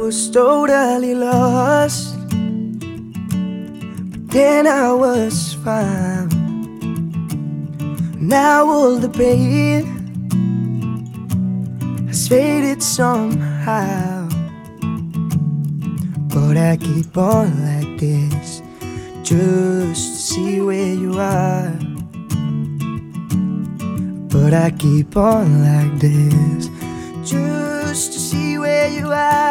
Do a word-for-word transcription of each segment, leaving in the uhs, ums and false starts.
was totally lost, but then I was found. Now all the pain has faded somehow, but I keep on like this just to see where you are. But I keep on like this just to see where you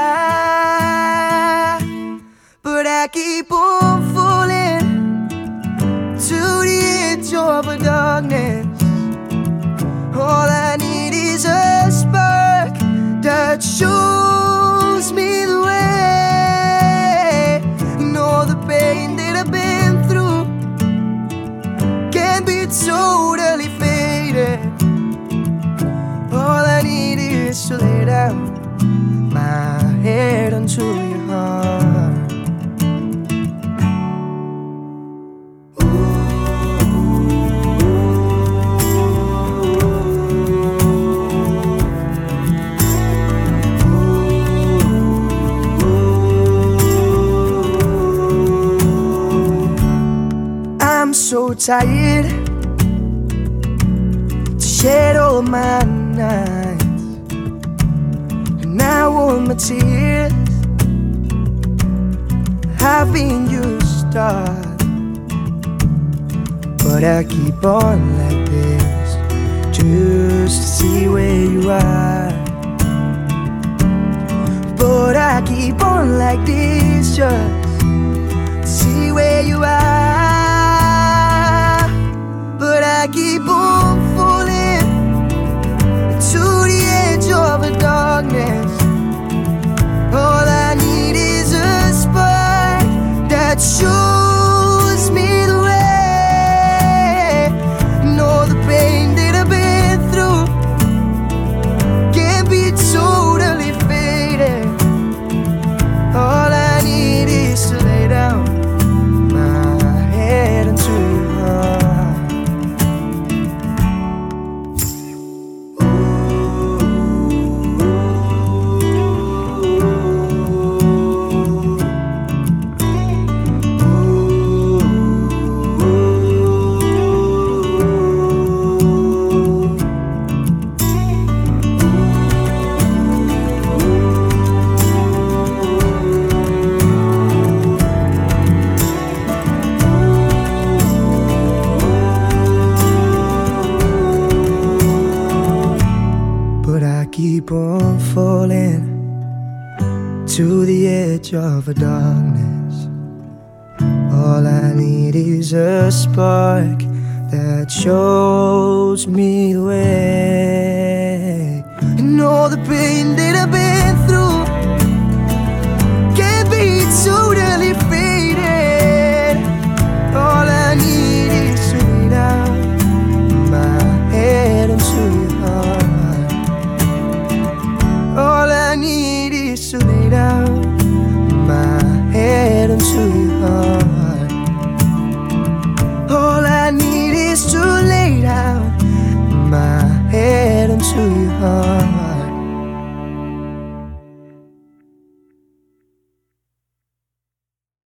are. But I keep on falling to the edge of a darkness. All I need is a spark that shows me the way. And all the pain that I've been through can be totally faded. All I need is to lay down my head onto your heart. I'm so tired to shed all my nights, and now all my tears have been used up. But I keep on like this just to see where you are. But I keep on like this just to see where you are. But I keep on falling to the edge of a darkness. All I need is a spark that shows me the way. And all the pain that I've been through can be totally faded. All I need is to lay down my head into your heart. Keep on falling to the edge of a darkness. All I need is a spark that shows me the way. And all the pain that I've been through